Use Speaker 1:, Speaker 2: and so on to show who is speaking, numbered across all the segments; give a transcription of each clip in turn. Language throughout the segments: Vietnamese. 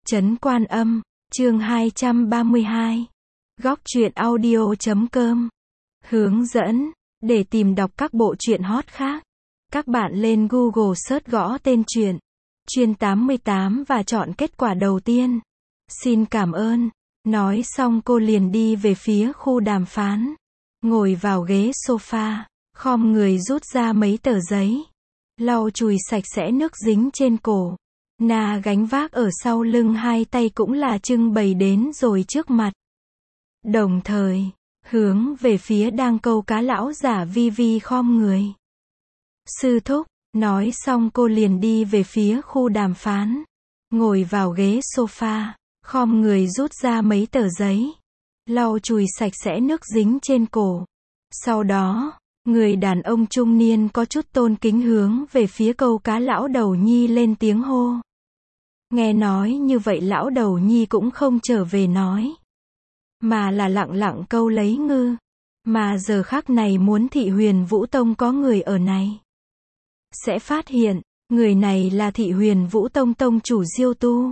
Speaker 1: Trấn Quan Âm, chương 232. Góc truyện audio.com. Hướng dẫn, để tìm đọc các bộ truyện hot khác, các bạn lên Google search gõ tên truyện Chuyên 88 và chọn kết quả đầu tiên. Xin cảm ơn. Nói xong cô liền đi về phía khu đàm phán. Ngồi vào ghế sofa, khom người rút ra mấy tờ giấy. Lau chùi sạch sẽ nước dính trên cổ. Na gánh vác ở sau lưng, hai tay cũng là trưng bày đến rồi trước mặt. Đồng thời, hướng về phía đang câu cá lão giả vi vi khom người. Sư thúc, nói xong cô liền đi về phía khu đàm phán. Ngồi vào ghế sofa, khom người rút ra mấy tờ giấy. Lau chùi sạch sẽ nước dính trên cổ. Sau đó, người đàn ông trung niên có chút tôn kính hướng về phía câu cá lão đầu nhi lên tiếng hô. Nghe nói như vậy lão đầu nhi cũng không trở về nói, mà là lặng lặng câu lấy ngư. Mà giờ khắc này muốn Thị Huyền Vũ Tông có người ở này, sẽ phát hiện, người này là Thị Huyền Vũ Tông tông chủ Diêu Tu.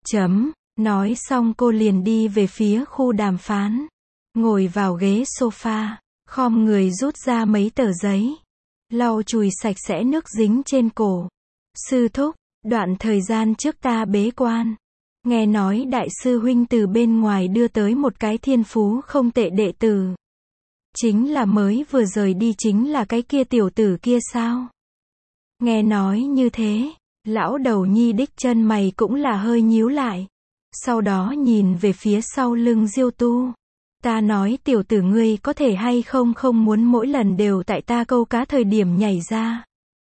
Speaker 1: Nói xong cô liền đi về phía khu đàm phán. Ngồi vào ghế sofa, khom người rút ra mấy tờ giấy. Lau chùi sạch sẽ nước dính trên cổ. Sư thúc, đoạn thời gian trước ta bế quan. Nghe nói đại sư huynh từ bên ngoài đưa tới một cái thiên phú không tệ đệ tử. Chính là mới vừa rời đi chính là cái kia tiểu tử kia sao? Nghe nói như thế, lão đầu nhi đích chân mày cũng là hơi nhíu lại. Sau đó nhìn về phía sau lưng Diêu Tu. Ta nói tiểu tử ngươi có thể hay không muốn mỗi lần đều tại ta câu cá thời điểm nhảy ra.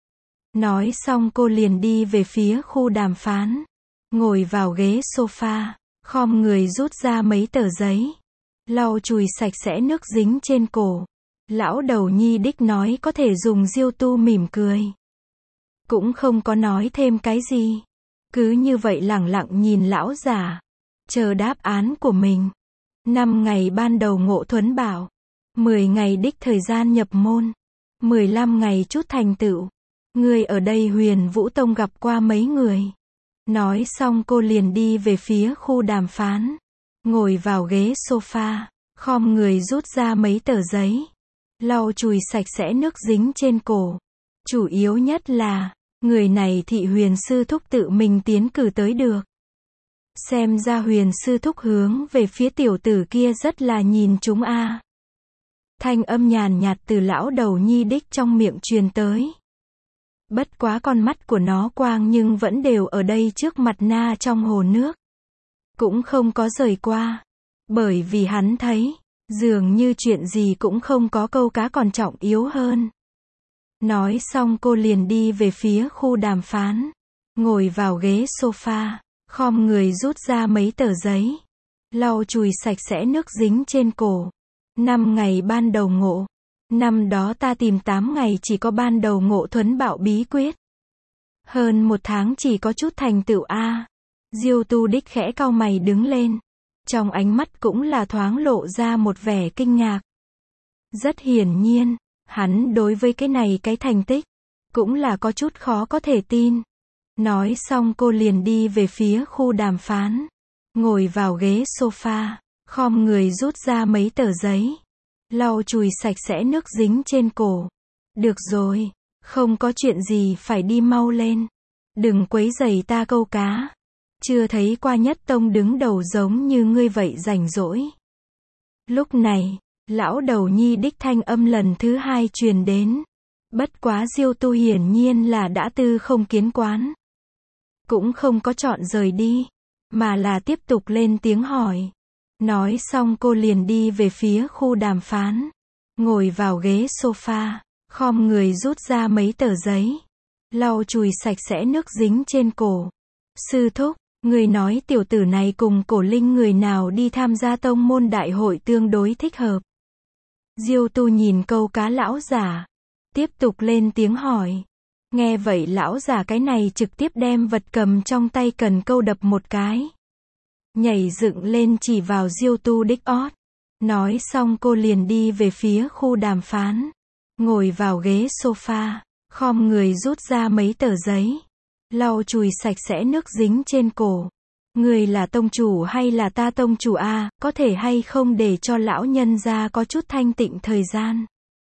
Speaker 1: Nói xong cô liền đi về phía khu đàm phán. Ngồi vào ghế sofa, khom người rút ra mấy tờ giấy. Lau chùi sạch sẽ nước dính trên cổ. Lão đầu nhi đích nói có thể dùng. Diêu Tu mỉm cười, cũng không có nói thêm cái gì. Cứ như vậy lẳng lặng nhìn lão giả, chờ đáp án của mình. 5 ngày ban đầu ngộ thuấn bảo, 10 ngày đích thời gian nhập môn, 15 ngày chút thành tựu. Ngươi ở đây Huyền Vũ Tông gặp qua mấy người? Nói xong cô liền đi về phía khu đàm phán. Ngồi vào ghế sofa, khom người rút ra mấy tờ giấy. Lau chùi sạch sẽ nước dính trên cổ. Chủ yếu nhất là, người này Thị Huyền sư thúc tự mình tiến cử tới được. Xem ra Huyền sư thúc hướng về phía tiểu tử kia rất là nhìn chúng a. Thanh âm nhàn nhạt từ lão đầu nhi đích trong miệng truyền tới. Bất quá con mắt của nó quang nhưng vẫn đều ở đây trước mặt Na trong hồ nước. Cũng không có rời qua. Bởi vì hắn thấy, dường như chuyện gì cũng không có câu cá còn trọng yếu hơn. Nói xong cô liền đi về phía khu đàm phán. Ngồi vào ghế sofa, khom người rút ra mấy tờ giấy. Lau chùi sạch sẽ nước dính trên cổ. 5 ngày ban đầu ngộ. Năm đó ta tìm 8 ngày chỉ có ban đầu ngộ thuấn bạo bí quyết. Hơn 1 tháng chỉ có chút thành tựu a. Diêu Tu đích khẽ cau mày đứng lên. Trong ánh mắt cũng là thoáng lộ ra một vẻ kinh ngạc. Rất hiển nhiên, hắn đối với cái này cái thành tích, cũng là có chút khó có thể tin. Nói xong cô liền đi về phía khu đàm phán. Ngồi vào ghế sofa, khom người rút ra mấy tờ giấy. Lau chùi sạch sẽ nước dính trên cổ. Được rồi, không có chuyện gì phải đi mau lên. Đừng quấy rầy ta câu cá. Chưa thấy qua nhất tông đứng đầu giống như ngươi vậy rảnh rỗi. Lúc này, lão đầu nhi đích thanh âm lần thứ 2 truyền đến. Bất quá Diêu Tu hiển nhiên là đã tư không kiến quán. Cũng không có chọn rời đi, mà là tiếp tục lên tiếng hỏi. Nói xong cô liền đi về phía khu đàm phán. Ngồi vào ghế sofa, khom người rút ra mấy tờ giấy. Lau chùi sạch sẽ nước dính trên cổ. Sư thúc, người nói tiểu tử này cùng Cổ Linh người nào đi tham gia tông môn đại hội tương đối thích hợp? Diêu Tu nhìn câu cá lão giả, tiếp tục lên tiếng hỏi. Nghe vậy lão giả cái này trực tiếp đem vật cầm trong tay cần câu đập một cái. Nhảy dựng lên chỉ vào Diêu Tu đích ót. Nói xong cô liền đi về phía khu đàm phán. Ngồi vào ghế sofa, khom người rút ra mấy tờ giấy. Lau chùi sạch sẽ nước dính trên cổ. Người là tông chủ hay là ta tông chủ a, có thể hay không để cho lão nhân gia có chút thanh tịnh thời gian.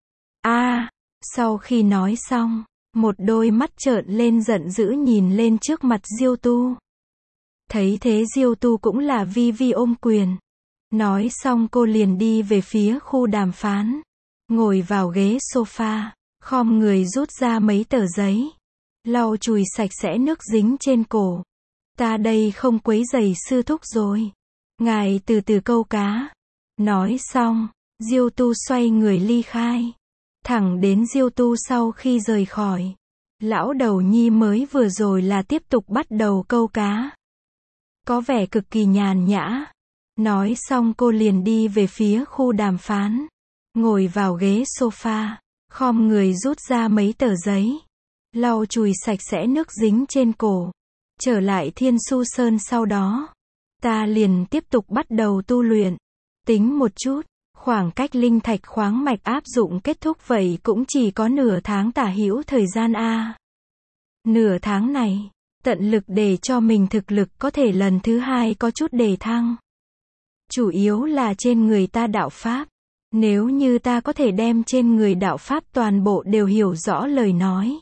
Speaker 1: A, sau khi nói xong, một đôi mắt trợn lên giận dữ nhìn lên trước mặt Diêu Tu. Thấy thế Diêu Tu cũng là vi vi ôm quyền. Nói xong cô liền đi về phía khu đàm phán. Ngồi vào ghế sofa, khom người rút ra mấy tờ giấy. Lau chùi sạch sẽ nước dính trên cổ. Ta đây không quấy rầy sư thúc rồi. Ngài từ từ câu cá. Nói xong, Diêu Tu xoay người ly khai. Thẳng đến Diêu Tu sau khi rời khỏi. Lão đầu nhi mới vừa rồi là tiếp tục bắt đầu câu cá. Có vẻ cực kỳ nhàn nhã. Nói xong cô liền đi về phía khu đàm phán. Ngồi vào ghế sofa, khom người rút ra mấy tờ giấy. Lau chùi sạch sẽ nước dính trên cổ. Trở lại Thiên Su Sơn sau đó. Ta liền tiếp tục bắt đầu tu luyện. Tính một chút, khoảng cách linh thạch khoáng mạch áp dụng kết thúc vậy cũng chỉ có nửa tháng tả hữu thời gian a. Nửa tháng này, tận lực để cho mình thực lực có thể lần thứ hai có chút đề thăng. Chủ yếu là trên người ta đạo pháp. Nếu như ta có thể đem trên người đạo pháp toàn bộ đều hiểu rõ lời nói.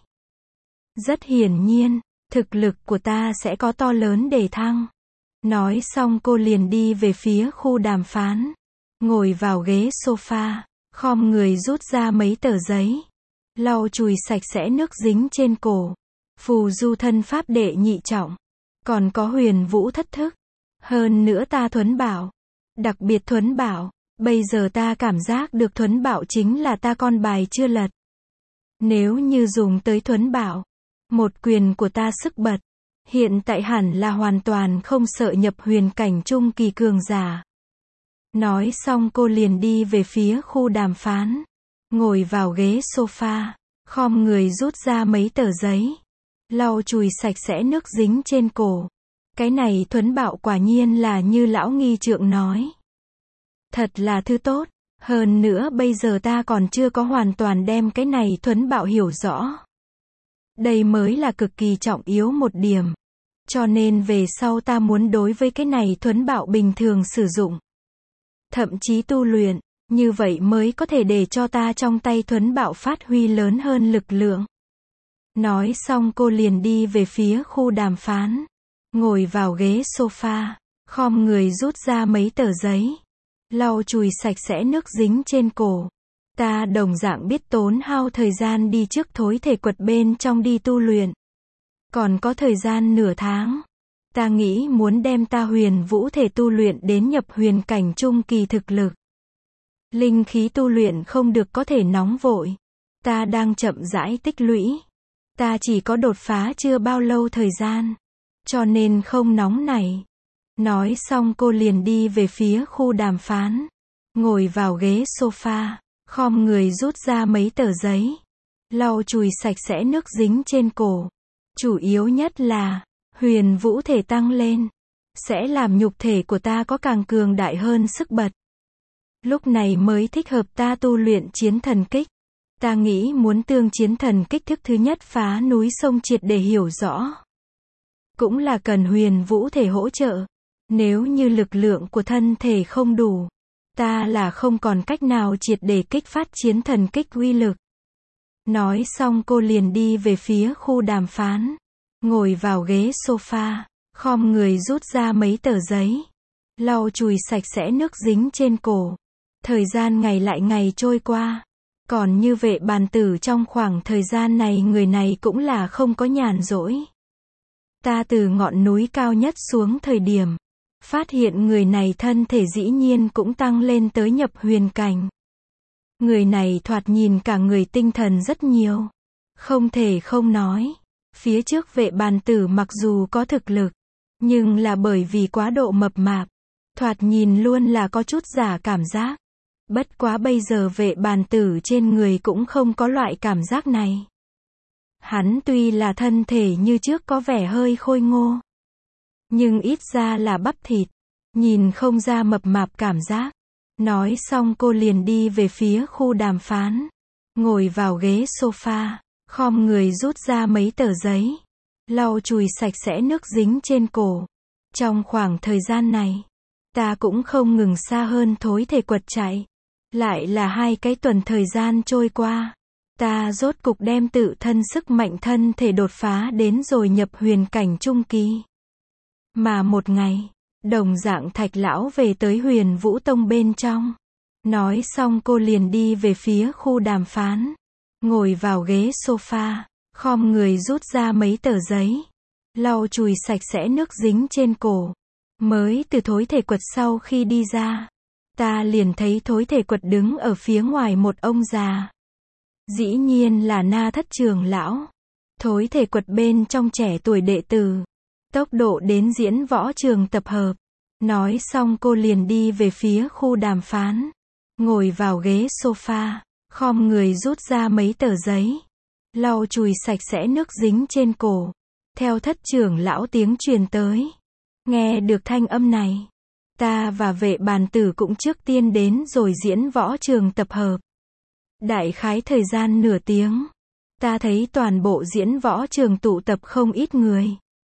Speaker 1: Rất hiển nhiên, thực lực của ta sẽ có to lớn đề thăng. Nói xong cô liền đi về phía khu đàm phán. Ngồi vào ghế sofa, khom người rút ra mấy tờ giấy. Lau chùi sạch sẽ nước dính trên cổ. Phù du thân pháp đệ nhị trọng. Còn có huyền vũ thất thức. Hơn nữa ta thuấn bảo. Đặc biệt thuấn bảo. Bây giờ ta cảm giác được thuấn bảo chính là ta con bài chưa lật. Nếu như dùng tới thuấn bảo, một quyền của ta sức bật, hiện tại hẳn là hoàn toàn không sợ nhập huyền cảnh trung kỳ cường giả. Nói xong cô liền đi về phía khu đàm phán. Ngồi vào ghế sofa, khom người rút ra mấy tờ giấy. Lau chùi sạch sẽ nước dính trên cổ. Cái này thuấn bảo quả nhiên là như lão nghi trượng nói. Thật là thứ tốt. Hơn nữa bây giờ ta còn chưa có hoàn toàn đem cái này thuấn bảo hiểu rõ. Đây mới là cực kỳ trọng yếu một điểm. Cho nên về sau ta muốn đối với cái này thuấn bảo bình thường sử dụng. Thậm chí tu luyện, như vậy mới có thể để cho ta trong tay thuấn bảo phát huy lớn hơn lực lượng. Nói xong cô liền đi về phía khu đàm phán. Ngồi vào ghế sofa, khom người rút ra mấy tờ giấy. Lau chùi sạch sẽ nước dính trên cổ. Ta đồng dạng biết tốn hao thời gian đi trước thối thể quật bên trong đi tu luyện. Còn có thời gian nửa tháng. Ta nghĩ muốn đem ta huyền vũ thể tu luyện đến nhập huyền cảnh trung kỳ thực lực. Linh khí tu luyện không được có thể nóng vội. Ta đang chậm rãi tích lũy. Ta chỉ có đột phá chưa bao lâu thời gian. Cho nên không nóng nảy. Nói xong cô liền đi về phía khu đàm phán. Ngồi vào ghế sofa, khom người rút ra mấy tờ giấy. Lau chùi sạch sẽ nước dính trên cổ. Chủ yếu nhất là, huyền vũ thể tăng lên. Sẽ làm nhục thể của ta có càng cường đại hơn sức bật. Lúc này mới thích hợp ta tu luyện chiến thần kích. Ta nghĩ muốn tương chiến thần kích thức thứ nhất phá núi sông triệt để hiểu rõ. Cũng là cần huyền vũ thể hỗ trợ. Nếu như lực lượng của thân thể không đủ, ta là không còn cách nào triệt để kích phát chiến thần kích uy lực. Nói xong cô liền đi về phía khu đàm phán. Ngồi vào ghế sofa, khom người rút ra mấy tờ giấy. Lau chùi sạch sẽ nước dính trên cổ. Thời gian ngày lại ngày trôi qua. Còn như Vệ Bàn Tử trong khoảng thời gian này người này cũng là không có nhàn rỗi. Ta từ ngọn núi cao nhất xuống thời điểm. Phát hiện người này thân thể dĩ nhiên cũng tăng lên tới nhập huyền cảnh. Người này thoạt nhìn cả người tinh thần rất nhiều. Không thể không nói. Phía trước Vệ Bàn Tử mặc dù có thực lực, nhưng là bởi vì quá độ mập mạp. Thoạt nhìn luôn là có chút giả cảm giác. Bất quá bây giờ Vệ Bàn Tử trên người cũng không có loại cảm giác này. Hắn tuy là thân thể như trước có vẻ hơi khôi ngô. Nhưng ít ra là bắp thịt. Nhìn không ra mập mạp cảm giác. Nói xong cô liền đi về phía khu đàm phán. Ngồi vào ghế sofa, khom người rút ra mấy tờ giấy. Lau chùi sạch sẽ nước dính trên cổ. Trong khoảng thời gian này, ta cũng không ngừng xa hơn thối thể quật chạy. Lại là 2 cái tuần thời gian trôi qua. Ta rốt cục đem tự thân sức mạnh thân thể đột phá đến rồi nhập huyền cảnh trung kỳ. Mà một ngày, đồng dạng Thạch lão về tới Huyền Vũ Tông bên trong. Nói xong cô liền đi về phía khu đàm phán. Ngồi vào ghế sofa, khom người rút ra mấy tờ giấy. Lau chùi sạch sẽ nước dính trên cổ. Mới từ thối thể quật sau khi đi ra, ta liền thấy thối thể quật đứng ở phía ngoài một ông già. Dĩ nhiên là Na Thất trưởng lão. Thối thể quật bên trong trẻ tuổi đệ tử. Tốc độ đến diễn võ trường tập hợp. Nói xong cô liền đi về phía khu đàm phán. Ngồi vào ghế sofa, khom người rút ra mấy tờ giấy. Lau chùi sạch sẽ nước dính trên cổ. Theo Thất trưởng lão tiếng truyền tới. Nghe được thanh âm này, ta và Vệ Bàn Tử cũng trước tiên đến rồi diễn võ trường tập hợp. Đại khái thời gian nửa tiếng, ta thấy toàn bộ diễn võ trường tụ tập không ít người.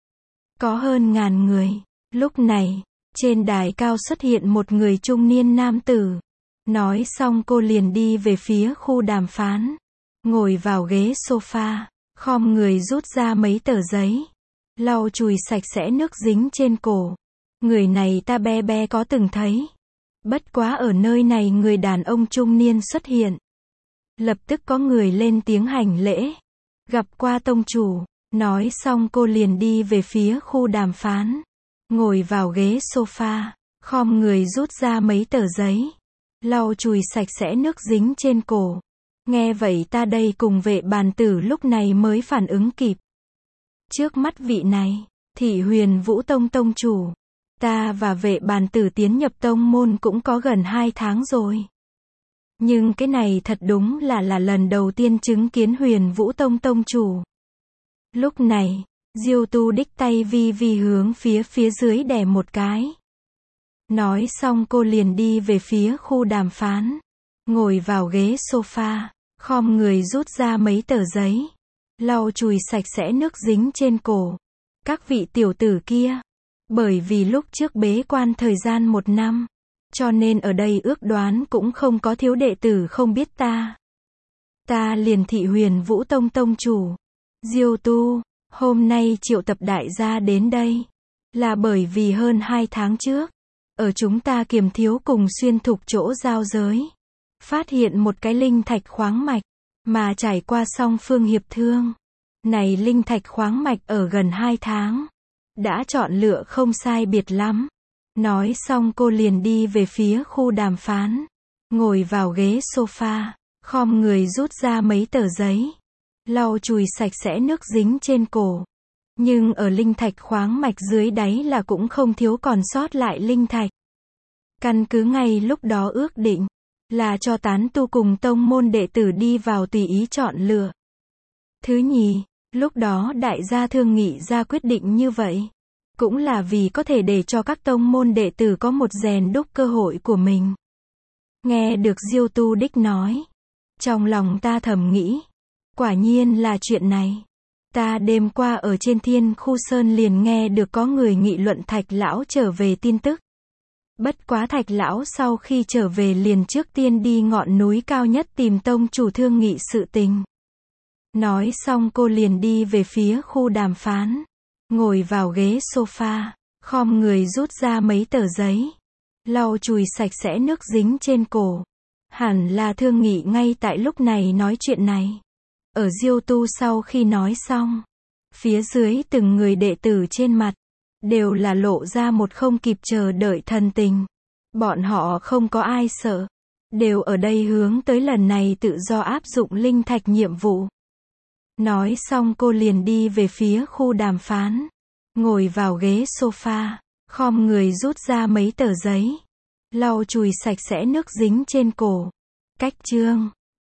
Speaker 1: Có hơn 1000 người. Lúc này, trên đài cao xuất hiện một người trung niên nam tử. Nói xong cô liền đi về phía khu đàm phán. Ngồi vào ghế sofa, khom người rút ra mấy tờ giấy. Lau chùi sạch sẽ nước dính trên cổ. Người này ta bé có từng thấy. Bất quá ở nơi này người đàn ông trung niên xuất hiện. Lập tức có người lên tiếng hành lễ. Gặp qua tông chủ. Nói xong cô liền đi về phía khu đàm phán. Ngồi vào ghế sofa, khom người rút ra mấy tờ giấy. Lau chùi sạch sẽ nước dính trên cổ. Nghe vậy ta đây cùng Vệ Bàn Tử lúc này mới phản ứng kịp. Trước mắt vị này, Thị Huyền Vũ Tông tông chủ. Ta và Vệ Bàn Tử tiến nhập tông môn cũng có gần 2 tháng rồi. Nhưng cái này thật đúng là lần đầu tiên chứng kiến Huyền Vũ Tông tông chủ. Lúc này, Diêu Tu đích tay vi vi hướng phía dưới đè một cái. Nói xong cô liền đi về phía khu đàm phán. Ngồi vào ghế sofa, khom người rút ra mấy tờ giấy. Lau chùi sạch sẽ nước dính trên cổ. Các vị tiểu tử kia. Bởi vì lúc trước bế quan thời gian 1 năm. Cho nên ở đây ước đoán cũng không có thiếu đệ tử không biết ta. Ta liền Thị Huyền Vũ Tông tông chủ. Diêu Tu, hôm nay triệu tập đại gia đến đây. Là bởi vì hơn 2 tháng trước. Ở chúng ta Kiềm Thiếu cùng xuyên thục chỗ giao giới. Phát hiện một cái linh thạch khoáng mạch. Mà trải qua song phương hiệp thương. Này linh thạch khoáng mạch ở gần 2 tháng. Đã chọn lựa không sai biệt lắm. Nói xong cô liền đi về phía khu đàm phán. Ngồi vào ghế sofa, khom người rút ra mấy tờ giấy. Lau chùi sạch sẽ nước dính trên cổ. Nhưng ở linh thạch khoáng mạch dưới đáy là cũng không thiếu còn sót lại linh thạch. Căn cứ ngay lúc đó ước định. Là cho tán tu cùng tông môn đệ tử đi vào tùy ý chọn lựa. Thứ nhì, lúc đó đại gia thương nghị ra quyết định như vậy. Cũng là vì có thể để cho các tông môn đệ tử có một rèn đúc cơ hội của mình. Nghe được Diêu Tu đích nói. Trong lòng ta thầm nghĩ. Quả nhiên là chuyện này. Ta đêm qua ở trên Thiên Khu Sơn liền nghe được có người nghị luận Thạch lão trở về tin tức. Bất quá Thạch lão sau khi trở về liền trước tiên đi ngọn núi cao nhất tìm tông chủ thương nghị sự tình. Nói xong cô liền đi về phía khu đàm phán. Ngồi vào ghế sofa, khom người rút ra mấy tờ giấy. Lau chùi sạch sẽ nước dính trên cổ. Hẳn là thương nghị ngay tại lúc này nói chuyện này. Ở Diêu Tu sau khi nói xong. Phía dưới từng người đệ tử trên mặt. Đều là lộ ra một không kịp chờ đợi thần tình. Bọn họ không có ai sợ. Đều ở đây hướng tới lần này tự do áp dụng linh thạch nhiệm vụ. Nói xong cô liền đi về phía khu đàm phán. Ngồi vào ghế sofa, khom người rút ra mấy tờ giấy. Lau chùi sạch sẽ nước dính trên cổ. Cách chương